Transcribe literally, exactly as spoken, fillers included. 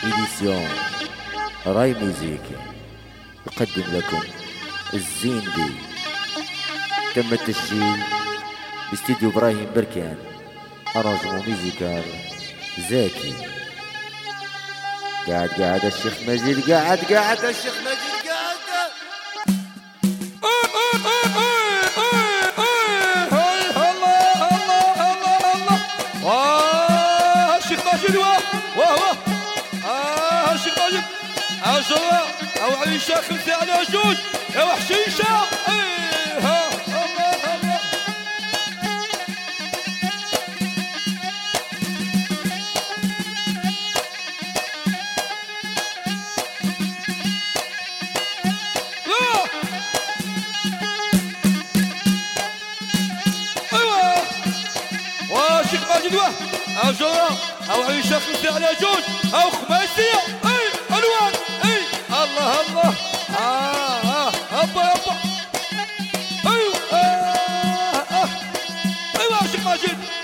إديسيون راي ميوزيك يقدم لكم الزين بي. تم التسجيل باستديو إبراهيم بركان. أرانجمون ميوزيكال زاكي. قاعد قاعد الشيخ مجيد قاعد قاعد الشيخ مجيد قاعد عشرة أو عيشة خمسة على جوج يا وحشيشة. ايه ها الله الله ايوه واشيك ماجد واه عشرة أو عيشة خمسة على جوج أو خماسية. ايه ألوان ايه الله الله آه آه أبا أبا أيوه آه آه أيوه يا شيخ ماجد.